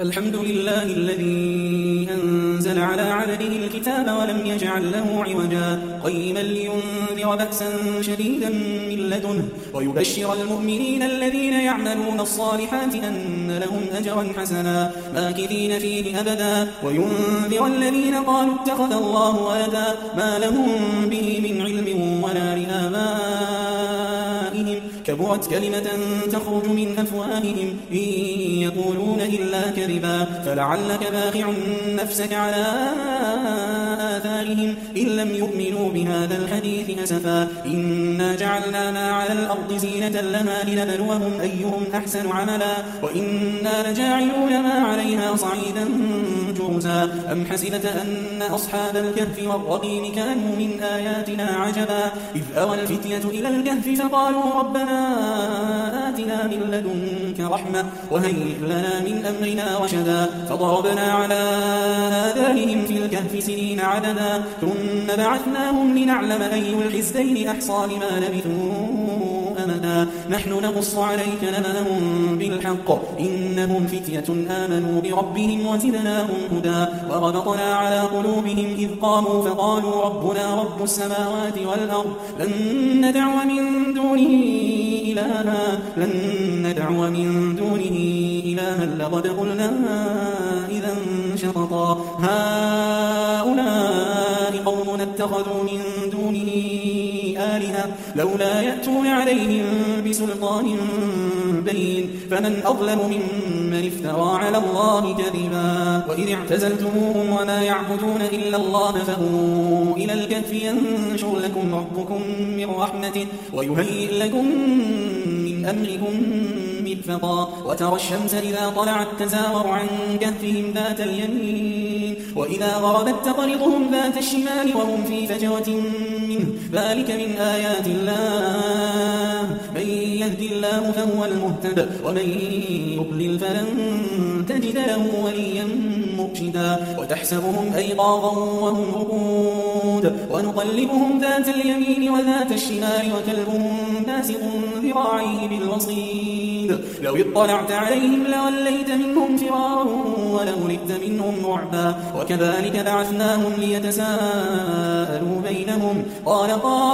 الحمد لله الذي أنزل على عبده الكتاب ولم يجعل له عوجا قيما لينذر بأسا شديدا من لدنه ويبشر المؤمنين الذين يعملون الصالحات أن لهم أجرا حسنا ماكثين فيه أبدا وينذر الذين قالوا اتخذ الله ولدا ما لهم به من علم ولا لآبائهم كبرت كلمة تخرج من أفواههم إن يقولون إلا كذبا فلعلك باخع نفسك على آثارهم إن لم يؤمنوا بهذا الحديث أسفا إنا جعلنا ما على الأرض زينة لها لنبلوهم أيهم أحسن عملا وإنا لجاعلون ما عليها صعيدا جرزا أم حسبت أن أصحاب الكهف والرقيم كانوا من آياتنا عجبا إذ أوى الفتية إلى الكهف فقالوا ربنا آتنا من لدنك رحمة وهيئ لنا من أمرنا رشدا فضربنا على آذانهم في الكهف سنين عددا ثم بعثناهم لنعلم أي الحزبين أحصى لما لبثوا أمدا نحن نقص عليك نبأهم بالحق إنهم فتية آمنوا بربهم وزدناهم هدى وربطنا على قلوبهم إذ قاموا فقالوا ربنا رب السماوات والأرض لن ندعو من دونه إلها لقد قلنا إذا شططا هؤلاء قوم اتخذوا من دونه آلهة لولا يأتون عليهم بسلطان بين فمن أظلم ممن افترى على الله كذبا وإذ اعتزلتموهم وما يعبدون إلا الله فهو إلى الكهف ينشر لكم ربكم من رحمته ويهيئ لكم من أمركم مرفقا وترى الشمس إذا طلعت تزاور عن كهفهم ذات اليمين وإذا غربت تقرضهم ذات الشمال وهم في فجوة منه ذلك من آيات الله من يهد الله فهو المهتد ومن يضلل فلن تجد له وليا مرشدا وتحسبهم أيقاظا وهم رقود ونقلبهم ذات اليمين وذات الشمال وكلبهم باسط ذراعيه بالوصيد لو اطلعت عليهم لوليت منهم فرارا ولولئت منهم رعبا وكذلك بعثناهم ليتساءلوا بينهم قال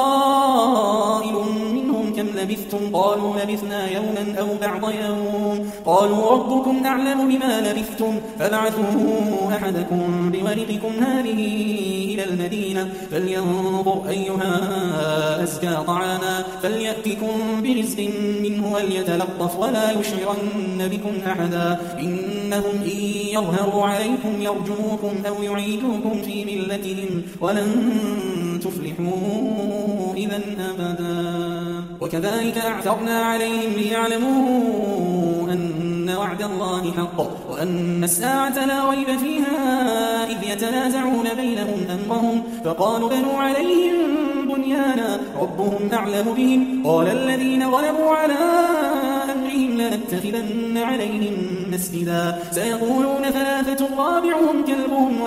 قائل منهم كم لبثتم قالوا لبثنا يوما أو بعض يوم قالوا ربكم أعلم بما لبثتم فابعثوا أحدكم بورقكم هذه إلى المدينة فلينظر أيها أزكى طعاما فليأتكم برزق منه وليتلطف ولا يشعرن بكم أحدا إنهم إن يظهروا عليكم يرجموكم أو يعيدوكم في ملتهم ولن تفلحوا إذا أبدا وكذلك أعثرنا عليهم ليعلموا أن وعد الله حق وأن الساعة لا ريب فيها إذ يتنازعون بينهم أمرهم فقالوا بنوا عليهم بنيانا ربهم أعلم بهم قال الذين غلبوا على أمرهم لنتخذن عليهم مسجدا سيقولون ثلاثة رابعهم كلبهم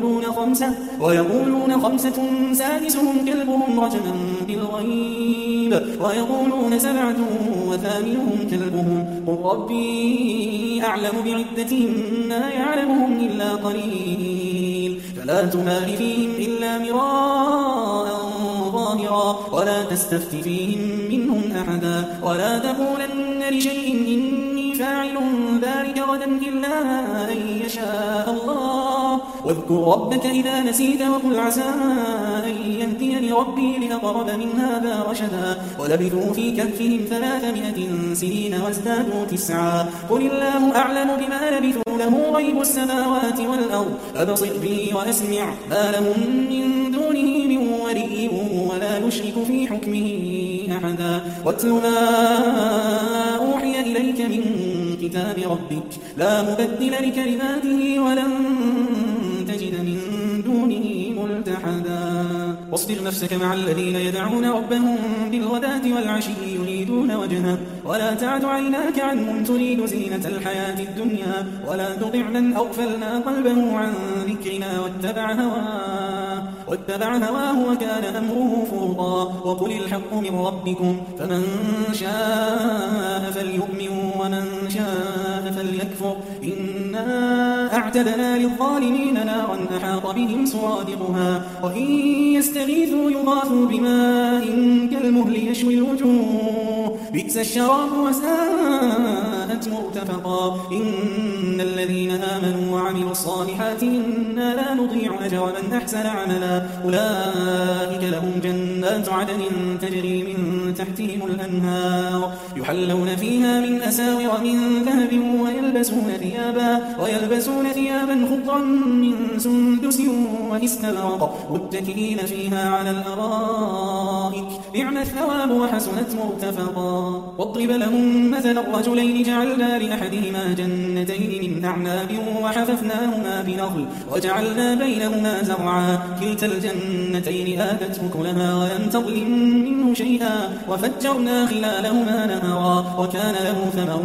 ويقولون خمسة سادسهم كلبهم رجما بالغيب ويقولون سبعة وثامنهم كلبهم قل ربي أعلم بعدتهم ما يعلمهم إلا قليل فلا تمار فيهم إلا مراء ظاهرا ولا تستفت فيهم منهم أحدا ولا تقولن لشيء إني فاعل ذلك غدا إلا أن يشاء الله واذكر ربك إذا نسيت وقل عسى أن يهديني ربي لأقرب من هذا رشدا ولبثوا في كهفهم 300 سنين وازدادوا 9 قل الله أعلم بما لبثوا له غيب السماوات والأرض أبصر به وأسمع ما لهم من دونه من ولي ولا يشرك في حكمه أحدا واتل ما أوحي إليك من كتاب ربك لا مبدل لكلماته ولن تجد من دونه ملتحدا واصبر نفسك مع الذين يدعون ربهم بالغداة والعشي يريدون وجهه ولا تعد عيناك عنهم تريد زينة الحياة الدنيا ولا تطع من أغفلنا قلبه عن ذكرنا واتبع هواه وكان أمره فرطا وقل الحق من ربكم فمن شاء فليؤمن ومن شاء فليكفر إنا إنا أعتدنا للظالمين نارا أحاط بهم سرادقها وإن يستغيثوا يغاثوا بماء كالمهل يشوي الوجوه بئس الشراب وساءت مرتفقا إن الذين آمنوا وعملوا الصالحات إنا لا نضيع أجر من أحسن عملا أولئك لهم جنات عدن تجري من تحتهم الأنهار يحلون فيها من أساور من ذهب ويلبسون ثيابا خضرا من سندس وإستبرق متكئين فيها على الأرائك نعم الثواب وحسنت مرتفقا واضرب لهم مثلا الرجلين جعلنا لأحدهما جنتين من أعناب وحففناهما بنخل وجعلنا بينهما زرعا كلتا الجنتين آتت أكلها ولم تظلم منه شيئا وفجرنا خلالهما نهرا وكان له ثمر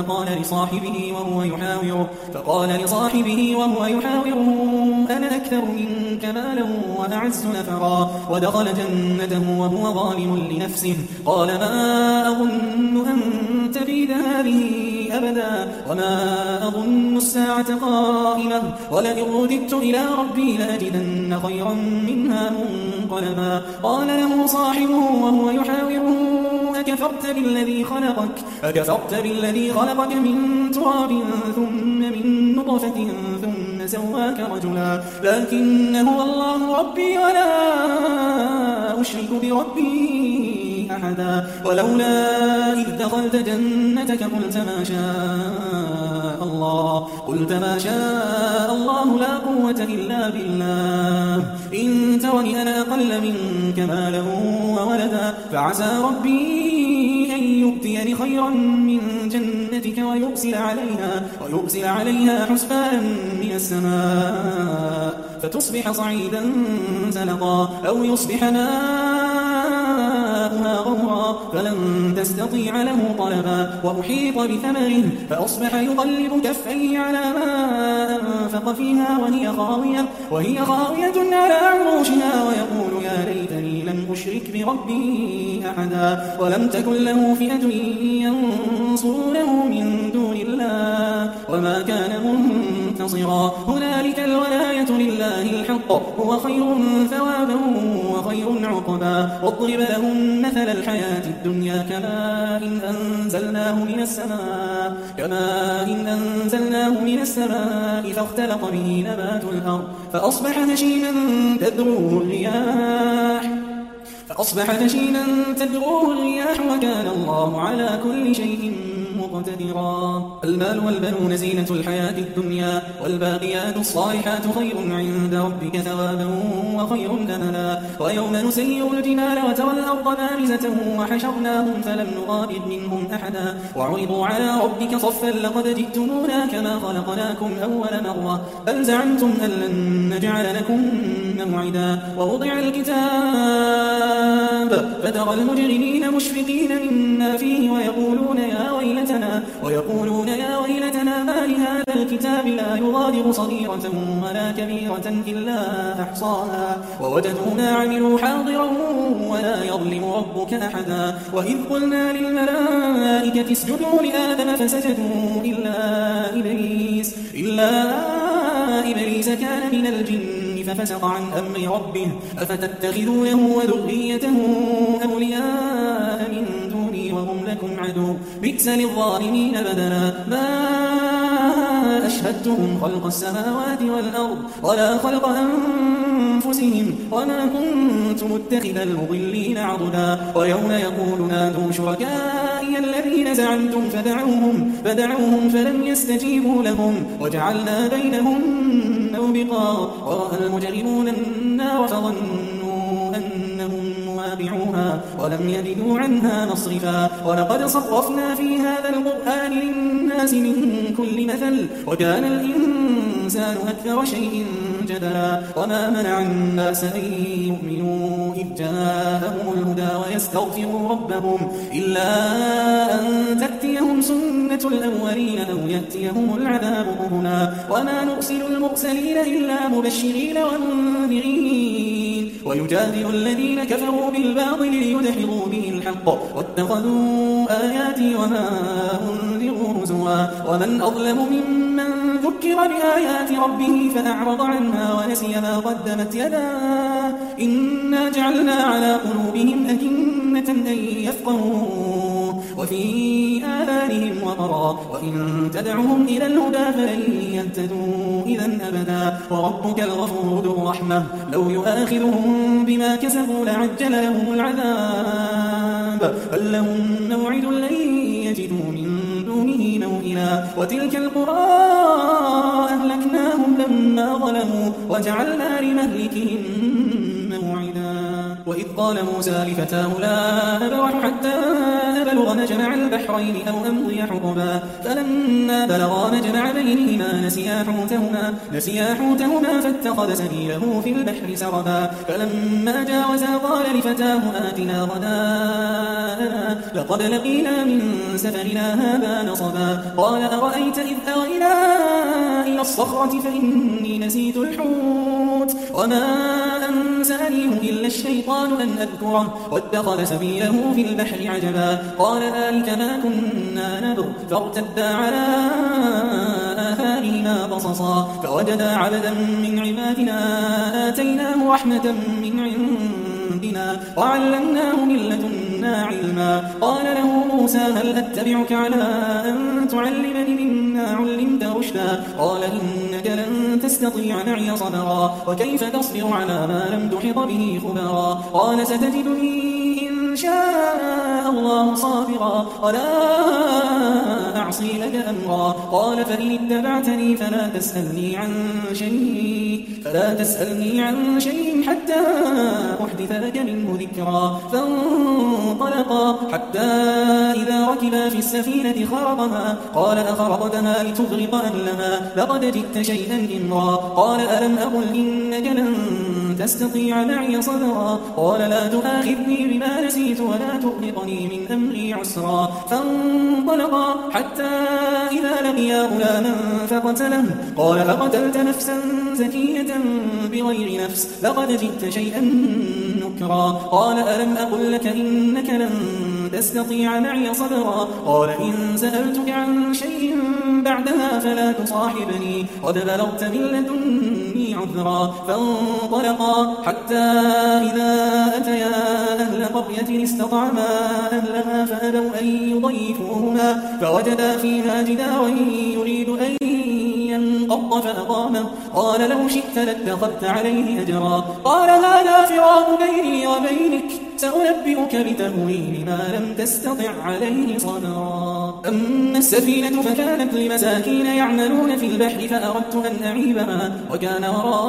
فقال لصاحبه وهو يحاوره أنا أكثر منك مالا وأعز نفرا ودخل جنته وهو ظالم لنفسه قال ما أظن أن تبيد هذه أبدا وما أظن الساعة قائمة ولئن رددت إلى ربي لأجدن خيرا منها منقلبا قال له صاحبه وهو يحاوره أكفرت بالذي خلقك من تراب ثم من نطفة ثم سواك رجلا لكن هو الله ربي ولا أشرك بربي أحدا ولولا إذ دخلت جنتك قلت ما شاء الله لا قوة إلا بالله إن ترني أنا أقل منك مالا وولدا فعسى ربي أن يؤتيني خيرا من جنتك ويرسل عليها حسبانا من السماء فتصبح صعيدا زلقا أو يصبح ماؤها غورا فلن تستطيع له طلبا وأحيط بثمره فأصبح يقلب كفيه على ما أنفق فيها وهي خاوية على عروشها ويقول يا ليتني لم أشرك بربي أحدا ولم تكن له فئة ينصرونه من دون الله وما كان منتصرا هنالك الولاية لله الحق هو خير ثوابا وخير عقبا واضرب لهم مثل الحياة الدنيا كماء إن أنزلناه من السماء فاختلط به نبات الأرض فأصبح هشيما تذروه الرياح وكان الله على كل شيء مقتدرا المال والبنون زينة الحياة الدنيا والباقيات الصالحات خير عند ربك ثوابا وخير أملا ويوم نسير الجبال وترى الأرض بارزة وحشرناهم فلم نغادر منهم أحدا وعرضوا على ربك صفا لقد جئتمونا كما خلقناكم أول مرة بل زعمتم أن لن نجعل لكم موعدا ووضع الكتاب فترى المجرمين مشفقين مما فيه ويقولون يا ويلتنا ما لهذا الكتاب لا يغادر صغيرة ولا كبيرة إلا أحصاها ووجدوا ما عملوا حاضرا ولا يظلم ربك أحدا وإذ قلنا للملائكة اسجدوا لآدم فسجدوا إلا إبليس كان من الجن ففسق عن أمر ربه أفتتخذونه وذريته أولياء من دوني وهم لكم عدو بئس للظالمين بدلا ما أشهدتهم خلق السماوات والأرض ولا خلق أنفسهم وما كنت متخذ المضلين عضدا ويوم يقول نادوا شركائي الذين زعمتم فدعوهم فلم يستجيبوا لهم وجعلنا بينهم موبقا ورأى المجرمون النار فظنوا أنهم واقعوها ولم يجدوا عنها مصرفا ولقد صرفنا في هذا القرآن للناس من كل مثل وكان الإنسان أكثر شيء جدلا وما منع الناس أن يؤمنوا إذ جاءهم الهدى ويستغفروا ربهم إلا أن تأتيهم سنة الأولين أو يأتيهم العذاب قبلا وما نرسل المرسلين إلا مبشرين ومنذرين ويجادل الذين كفروا بالباطل ليدحضوا به الحق واتخذوا آياتي وما أنذروا هزوا ومن أظلم ممن ذكر بآيات ربه فأعرض عنها ونسي ما قدمت يداه إنا جعلنا على قلوبهم أكنة أن يفقهوا وفي آذانهم وقرا وإن تدعهم إلى الهدى فلن يهتدوا إذا أبدا وربك الغفور ذو الرحمة لو يؤاخذهم بما كسبوا لعجل لهم العذاب بل لهم موعد لن يجدوا من دونه موئلا وتلك القرى أهلكناهم لما ظلموا وجعلنا لمهلكهم موعدا وإذ قال موسى لفتاه لا أبرح حتى أبلغ مجمع البحرين أو أمضي حقبا فلما بلغا مجمع بينهما نسيا حوتهما فاتخذ سبيله في البحر سربا فلما جاوزا قال لفتاه آتنا غداءنا لقد لقينا من سفرنا هذا نصبا قال أرأيت إذ أوينا إلى الصخرة فإني نسيت الحوت وما أنسانيه إلا الشيطان أن أذكره واتخذ سبيله في البحر عجبا قال ذلك ما كنا نبغ فارتدا على آثارهما قصصا فوجدا عبدا من عبادنا آتيناه رحمة من عندنا وعلمناه من لدنا علما قال له موسى هل أتبعك على أن تعلمني مما علمت رشدا قال إنك لن تستطيع معي صبرا وكيف تصبر على ما لم تحط به خبرا قال ستجدني إن شاء الله صابرا ولا أعصي لك أمرا قال فإن اتبعتني فلا تسألني عن شيء حتى أحدث لك منه ذكرا فانطلقا حتى إذا ركبا في السفينة خرقها قال أخرقتها لتغرق أهلها لقد جئت شيئا إمرا قال ألم أقل إنك لن تستطيع معي صبرا قال لا تؤاخذني بما نسيت ولا تؤرقني من أمري عسرا فانطلقا حتى إذا لقيا غلاما فقتله قال أقتلت نفسا زكية بغير نفس لقد جئت شيئا نكرا قال ألم أقل لك إنك لن تستطيع معي صبرا قال إن سألتك عن شيء بعدها فلا تصاحبني قد بلغت من لدني عذرا فانطلقا حتى إذا أتيا أهل قرية استطعما أهلها فأبوا أن يضيفوهما فوجدا فيها جدارا يريد أن ينقض فأقامه قال لو شئت لاتخذت عليه أجرا قال هذا فراق بيني وبينك سأنبئك بتأويل ما لم تستطع عليه صبرا أما السفينة فكانت لمساكين يعملون في البحر فأردت أن أعيبها وكان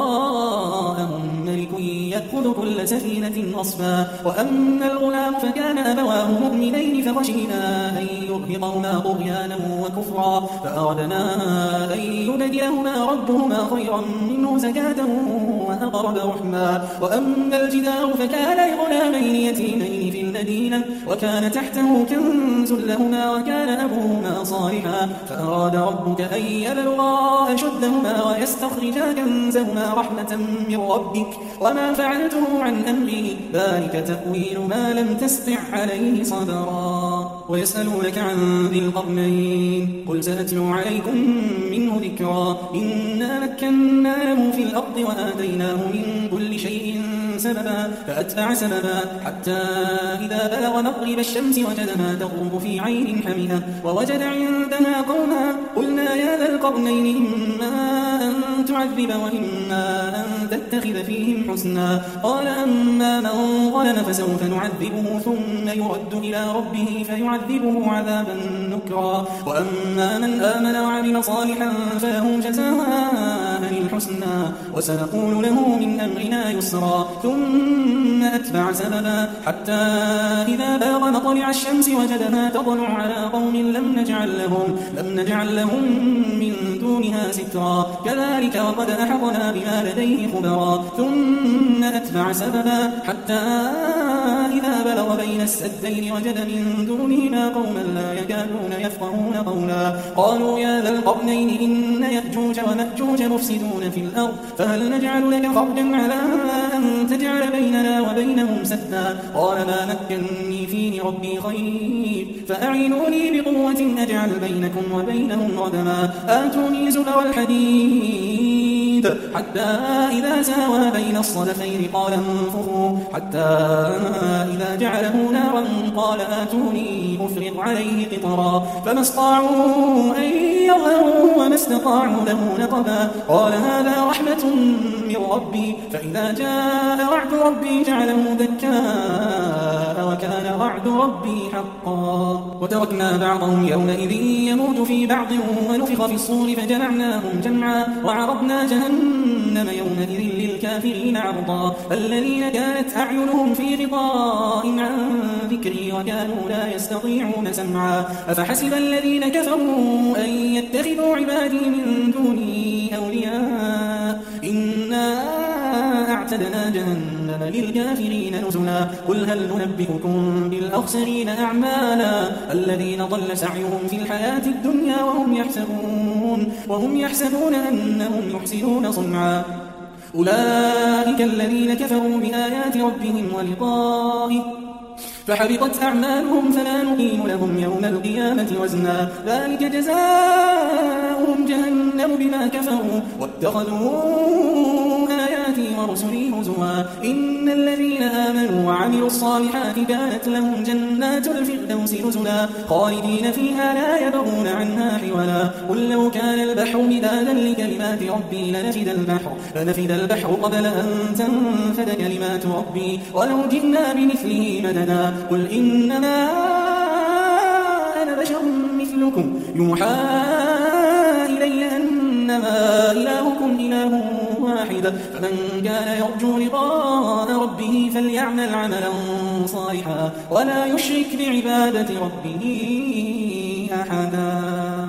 وراءهم ملك يأخذ كل سفينة غصبا وأما الغلام فكان أبواه مؤمنين فخشينا أن يرهقهما طغيانا وكفرا فأردنا أن يبدلهما ربهما خيرا منه زكاة وأقرب رحما وأما الجدار فكان لغلامين يتيمين في المدينة وكان تحته كنز لهما وكان أبوهما صالحا فأراد ربك أن يبلغا أشدهما ويستخرجا كنزهما رحمة من ربك وما فعلته عن أمري ذلك تأويل ما لم تستطع عليه صبرا ويسألونك عن ذي القرنين قل سأتلو عليكم منه ذكرا إنا مكنا له في الأرض وآتيناه من كل شيء سببا فأتبع سببا حتى إذا بلغ مغرب الشمس وجدها تغرب في عين حمئة ووجد عندها قوما قلنا يا ذا القرنين إما أن تعذب وإما أن تتخذ فيهم حسنا قال أما من ظلم فسوف نعذبه ثم يرد إلى ربه فيعذبه عذابا نكرا وأما من آمن وعمل صالحا فله جزاء الحسنى وسنقول له من أمرنا يسرا ثم أتبع سببا حتى إذا بلغ مطلع الشمس وجدها تطلع على قوم لم نجعل لهم من دونها سترا كذلك وقد أحطنا بما لديه خبرا ثم أتبع سببا حتى إذا بلغ بين السدين وجد من دونهما قوما لا يكادون يفقهون قولا قالوا يا ذا القرنين إن يأجوج ومأجوج مفسدون يفسدون في الأرض فهل نجعل لك خرجا على أن تجعل بيننا وبينهم سدا قال ما مكنني فيه ربي خير فأعينوني بقوة أجعل بينكم وبينهم ردما آتوني زبر الحديد حتى إذا ساوى بين الصدفين قال انفخوا حتى إذا جعله نارا قال آتوني أفرغ عليه قطرا فما استطاعوا أن يظهروا وما استطاعوا له نقبا قال هذا رحمة من ربي فإذا جاء وعد ربي جعله دكاء وكان وعد ربي حقا وتركنا بعضهم يومئذ يموت في بعض ونفخ في الصور فجمعناهم جمعا وعرضنا جهنم يومئذ للكافرين عرضا الذين كانت أعينهم في غطاء عن ذكري وكانوا لا يستطيعون سمعا أفحسب الذين كفروا أن يتخذوا عبادي من دوني أولياء إنا أعتدنا جهنم للكافرين نزلا قل هل ننبئكم بالأخسرين أعمالا الذين ضل سعيهم في الحياة الدنيا وهم يحسبون أنهم يحسنون صنعا أولئك الذين كفروا بآيات ربهم ولقائه فحبطت أعمالهم فلا نقيم لهم يوم القيامة وزنا ذلك جزاؤهم جهنم بما كفروا واتخذوا آياتي ورسلي هزوا إن الذين آمنوا وعملوا الصالحات كانت لهم جنات الفردوس نزلا خالدين فيها لا يبغون عنها حولا قل لو كان البحر مدادا لكلمات ربي لنفد البحر قبل أن تنفد كلمات ربي ولو جئنا بمثله مددا قل إنما أنا بشر مثلكم يوحى إلي أنما إلهكم إله واحد فمن كان يرجو لقاء ربه فليعمل عملا صالحا ولا يشرك بعبادة ربه أحدا